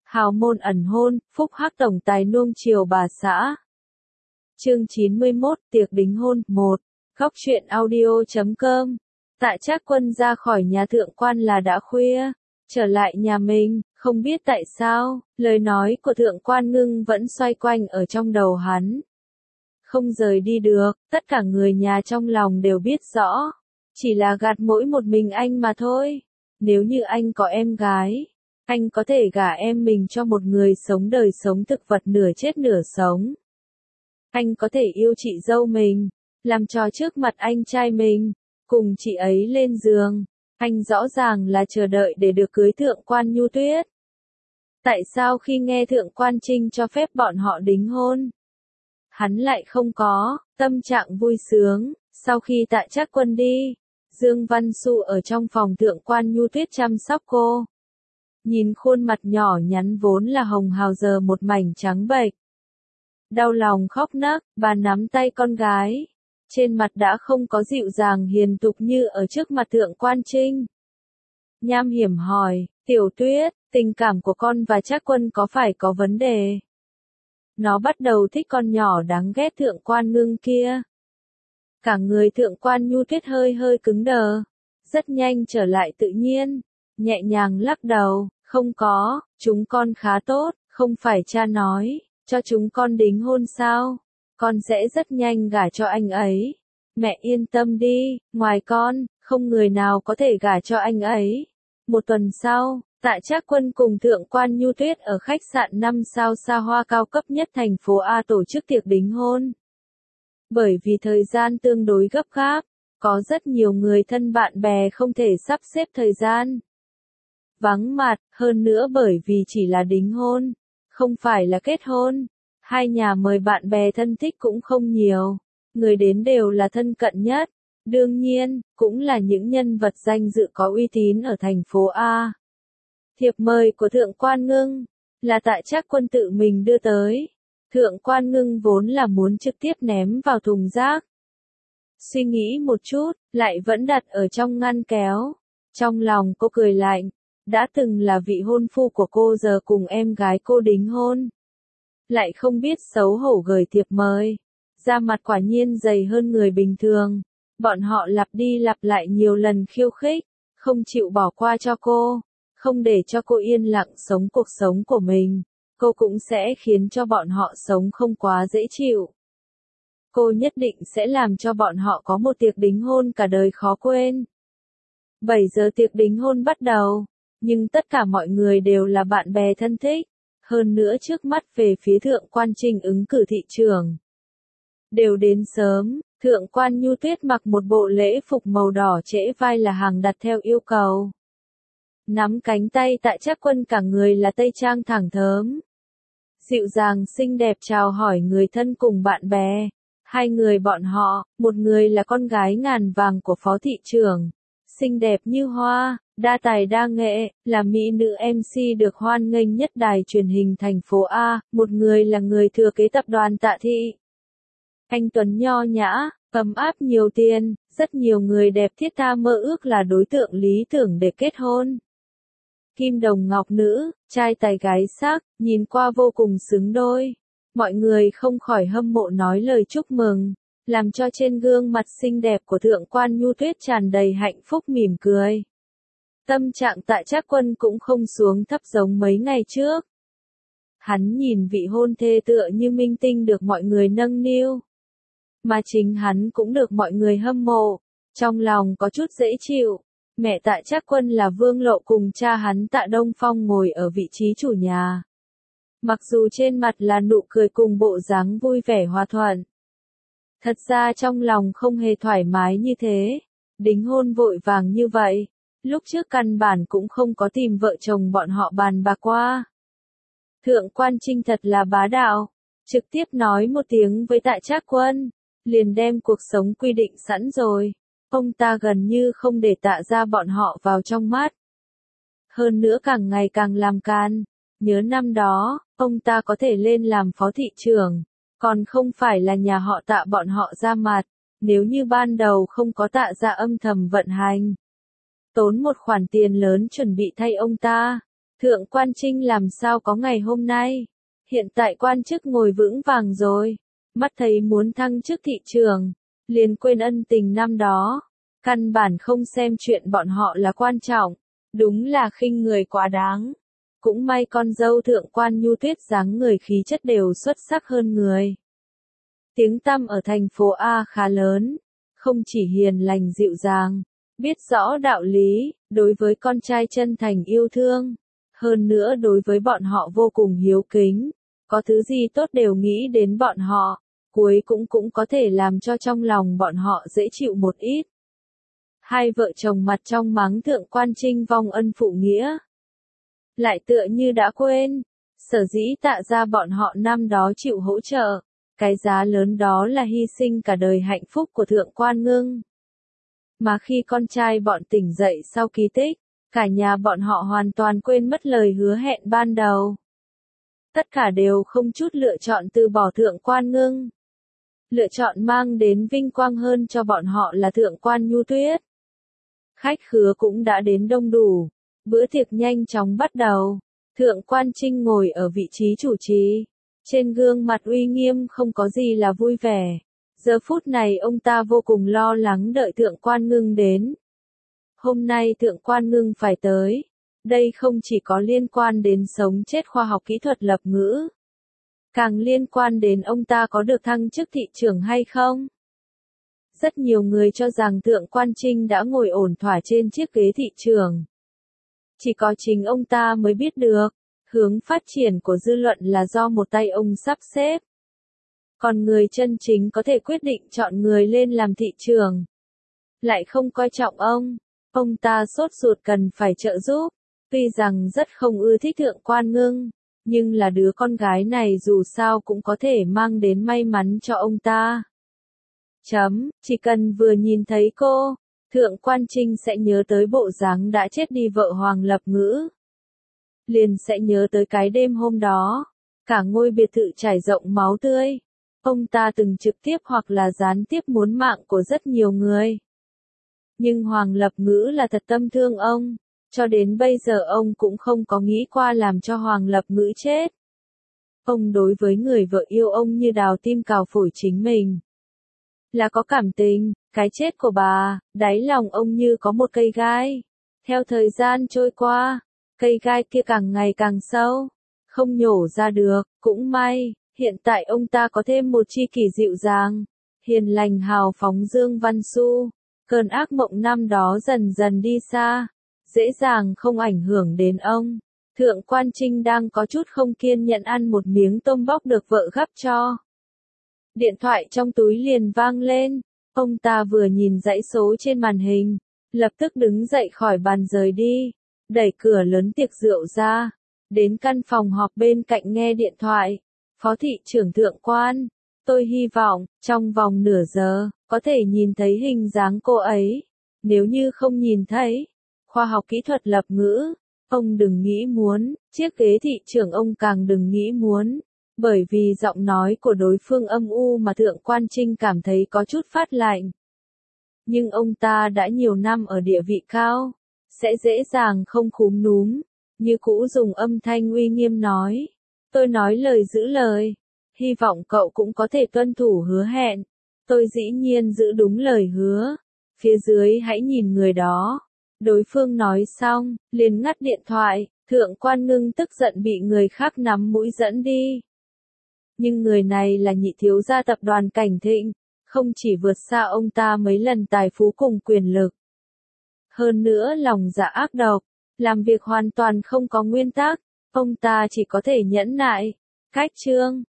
Hào môn ẩn hôn, phúc hắc tổng tài nuông chiều bà xã. Chương 91, tiệc đính hôn, 1. Góc truyện audio.com. Tạ Trác Quân ra khỏi nhà thượng quan là đã khuya, trở lại nhà mình, không biết tại sao, lời nói của thượng quan Ngưng vẫn xoay quanh ở trong đầu hắn. Không rời đi được, tất cả người nhà trong lòng đều biết rõ, chỉ là gạt mỗi một mình anh mà thôi. Nếu như anh có em gái, anh có thể gả em mình cho một người sống đời sống thực vật nửa chết nửa sống. Anh có thể yêu chị dâu mình, làm trò trước mặt anh trai mình, cùng chị ấy lên giường. Anh rõ ràng là chờ đợi để được cưới thượng quan Nhu Tuyết. Tại sao khi nghe thượng quan Trinh cho phép bọn họ đính hôn, hắn lại không có tâm trạng vui sướng? Sau khi Tạ Trác Quân đi, Dương Văn Xu ở trong phòng thượng quan Nhu Tuyết chăm sóc cô. Nhìn khuôn mặt nhỏ nhắn vốn là hồng hào giờ một mảnh trắng bệch. Đau lòng khóc nấc, bà nắm tay con gái. Trên mặt đã không có dịu dàng hiền tục như ở trước mặt thượng quan Trinh. Nham hiểm hỏi, Tiểu Tuyết, tình cảm của con và Trác Quân có phải có vấn đề? Nó bắt đầu thích con nhỏ đáng ghét thượng quan Ngưng kia. Cả người thượng quan Nhu Tuyết hơi hơi cứng đờ, rất nhanh trở lại tự nhiên, nhẹ nhàng lắc đầu, không có, chúng con khá tốt, không phải cha nói, cho chúng con đính hôn sao? Con sẽ rất nhanh gả cho anh ấy. Mẹ yên tâm đi, ngoài con, không người nào có thể gả cho anh ấy. Một tuần sau, Tạ Trác Quân cùng thượng quan Nhu Tuyết ở khách sạn 5 sao xa hoa cao cấp nhất thành phố A tổ chức tiệc đính hôn. Bởi vì thời gian tương đối gấp gáp, có rất nhiều người thân bạn bè không thể sắp xếp thời gian. Vắng mặt, hơn nữa bởi vì chỉ là đính hôn, không phải là kết hôn. Hai nhà mời bạn bè thân thích cũng không nhiều, người đến đều là thân cận nhất, đương nhiên, cũng là những nhân vật danh dự có uy tín ở thành phố A. Thiệp mời của thượng quan Ngưng, là Tạ Trác Quân tự mình đưa tới. Thượng quan Ngưng vốn là muốn trực tiếp ném vào thùng rác. Suy nghĩ một chút, lại vẫn đặt ở trong ngăn kéo. Trong lòng cô cười lạnh, đã từng là vị hôn phu của cô giờ cùng em gái cô đính hôn. Lại không biết xấu hổ gửi thiệp mời. Da mặt quả nhiên dày hơn người bình thường. Bọn họ lặp đi lặp lại nhiều lần khiêu khích, không chịu bỏ qua cho cô, không để cho cô yên lặng sống cuộc sống của mình. Cô cũng sẽ khiến cho bọn họ sống không quá dễ chịu. Cô nhất định sẽ làm cho bọn họ có một tiệc đính hôn cả đời khó quên. 7 giờ tiệc đính hôn bắt đầu, nhưng tất cả mọi người đều là bạn bè thân thích. Hơn nữa trước mắt về phía thượng quan Trinh ứng cử thị trưởng. Đều đến sớm, thượng quan Nhu Tuyết mặc một bộ lễ phục màu đỏ trễ vai là hàng đặt theo yêu cầu. Nắm cánh tay Tạ Trác Quân cả người là tây trang thẳng thớm. Dịu dàng xinh đẹp chào hỏi người thân cùng bạn bè. Hai người bọn họ, một người là con gái ngàn vàng của phó thị trưởng. Xinh đẹp như hoa, đa tài đa nghệ, là mỹ nữ MC được hoan nghênh nhất đài truyền hình thành phố A, một người là người thừa kế tập đoàn Tạ Thị. Anh tuấn nho nhã, ấm áp nhiều tiền, rất nhiều người đẹp thiết tha mơ ước là đối tượng lý tưởng để kết hôn. Kim đồng ngọc nữ, trai tài gái sắc, nhìn qua vô cùng xứng đôi. Mọi người không khỏi hâm mộ nói lời chúc mừng, làm cho trên gương mặt xinh đẹp của thượng quan Nhu Tuyết tràn đầy hạnh phúc mỉm cười. Tâm trạng Tạ Trác Quân cũng không xuống thấp giống mấy ngày trước. Hắn nhìn vị hôn thê tựa như minh tinh được mọi người nâng niu. Mà chính hắn cũng được mọi người hâm mộ, trong lòng có chút dễ chịu. Mẹ Tạ Trác Quân là Vương Lộ cùng cha hắn Tạ Đông Phong ngồi ở vị trí chủ nhà. Mặc dù trên mặt là nụ cười cùng bộ dáng vui vẻ hòa thuận. Thật ra trong lòng không hề thoải mái như thế. Đính hôn vội vàng như vậy. Lúc trước căn bản cũng không có tìm vợ chồng bọn họ bàn bạc qua. Thượng quan Trinh thật là bá đạo. Trực tiếp nói một tiếng với Tạ Trác Quân. Liền đem cuộc sống quy định sẵn rồi. Ông ta gần như không để Tạ ra bọn họ vào trong mắt. Hơn nữa càng ngày càng làm can. Nhớ năm đó, ông ta có thể lên làm phó thị trưởng. Còn không phải là nhà họ Tạ bọn họ ra mặt. Nếu như ban đầu không có Tạ ra âm thầm vận hành. Tốn một khoản tiền lớn chuẩn bị thay ông ta. Thượng quan Trinh làm sao có ngày hôm nay? Hiện tại quan chức ngồi vững vàng rồi, mắt thấy muốn thăng chức thị trưởng, liền quên ân tình năm đó, căn bản không xem chuyện bọn họ là quan trọng, đúng là khinh người quá đáng. Cũng may con dâu thượng quan Nhu Tuyết dáng người khí chất đều xuất sắc hơn người. Tiếng tăm ở thành phố A khá lớn, không chỉ hiền lành dịu dàng, biết rõ đạo lý, đối với con trai chân thành yêu thương, hơn nữa đối với bọn họ vô cùng hiếu kính, có thứ gì tốt đều nghĩ đến bọn họ, cuối cũng có thể làm cho trong lòng bọn họ dễ chịu một ít. Hai vợ chồng mặt trong mắng thượng quan Trinh vong ân phụ nghĩa. Lại tựa như đã quên, sở dĩ Tạ ra bọn họ năm đó chịu hỗ trợ, cái giá lớn đó là hy sinh cả đời hạnh phúc của thượng quan Ngưng. Mà khi con trai bọn tỉnh dậy sau kỳ tích, cả nhà bọn họ hoàn toàn quên mất lời hứa hẹn ban đầu. Tất cả đều không chút lựa chọn từ bỏ thượng quan Ngưng. Lựa chọn mang đến vinh quang hơn cho bọn họ là thượng quan Nhu Tuyết. Khách khứa cũng đã đến đông đủ, bữa tiệc nhanh chóng bắt đầu. Thượng quan Trinh ngồi ở vị trí chủ trì, trên gương mặt uy nghiêm không có gì là vui vẻ. Giờ phút này ông ta vô cùng lo lắng đợi thượng quan Ngưng đến. Hôm nay thượng quan Ngưng phải tới. Đây không chỉ có liên quan đến sống chết khoa học kỹ thuật lập ngữ, càng liên quan đến ông ta có được thăng chức thị trưởng hay không. Rất nhiều người cho rằng thượng quan Trinh đã ngồi ổn thỏa trên chiếc ghế thị trưởng. Chỉ có chính ông ta mới biết được, hướng phát triển của dư luận là do một tay ông sắp xếp. Còn người chân chính có thể quyết định chọn người lên làm thị trưởng, lại không coi trọng ông ta sốt ruột cần phải trợ giúp. Tuy rằng rất không ưa thích thượng quan Ngưng, nhưng là đứa con gái này dù sao cũng có thể mang đến may mắn cho ông ta. Chỉ cần vừa nhìn thấy cô, thượng quan Trinh sẽ nhớ tới bộ dáng đã chết đi vợ Hoàng Lập Ngữ. Liền sẽ nhớ tới cái đêm hôm đó, cả ngôi biệt thự trải rộng máu tươi. Ông ta từng trực tiếp hoặc là gián tiếp muốn mạng của rất nhiều người. Nhưng Hoàng Lập Ngữ là thật tâm thương ông. Cho đến bây giờ ông cũng không có nghĩ qua làm cho Hoàng Lập Ngữ chết. Ông đối với người vợ yêu ông như đào tim cào phổi chính mình. Là có cảm tình, cái chết của bà, đáy lòng ông như có một cây gai. Theo thời gian trôi qua, cây gai kia càng ngày càng sâu, không nhổ ra được, cũng may, hiện tại ông ta có thêm một tri kỷ dịu dàng, hiền lành hào phóng Dương Văn Xu. Cơn ác mộng năm đó dần dần đi xa. Dễ dàng không ảnh hưởng đến ông. Thượng quan Trinh đang có chút không kiên nhẫn ăn một miếng tôm bóc được vợ gắp cho. Điện thoại trong túi liền vang lên. Ông ta vừa nhìn dãy số trên màn hình, lập tức đứng dậy khỏi bàn rời đi, đẩy cửa lớn tiệc rượu ra, đến căn phòng họp bên cạnh nghe điện thoại. Phó thị trưởng thượng quan, tôi hy vọng, trong vòng nửa giờ, có thể nhìn thấy hình dáng cô ấy. Nếu như không nhìn thấy, khoa học kỹ thuật lập ngữ, ông đừng nghĩ muốn, chiếc ghế thị trưởng ông càng đừng nghĩ muốn, bởi vì giọng nói của đối phương âm u mà thượng quan Trinh cảm thấy có chút phát lạnh. Nhưng ông ta đã nhiều năm ở địa vị cao, sẽ dễ dàng không khúm núm, như cũ dùng âm thanh uy nghiêm nói, tôi nói lời giữ lời, hy vọng cậu cũng có thể tuân thủ hứa hẹn, tôi dĩ nhiên giữ đúng lời hứa, phía dưới hãy nhìn người đó. Đối phương nói xong, liền ngắt điện thoại, thượng quan Ngưng tức giận bị người khác nắm mũi dẫn đi. Nhưng người này là nhị thiếu gia tập đoàn Cảnh Thịnh, không chỉ vượt xa ông ta mấy lần tài phú cùng quyền lực. Hơn nữa lòng dạ ác độc, làm việc hoàn toàn không có nguyên tắc, ông ta chỉ có thể nhẫn nại, cách trương,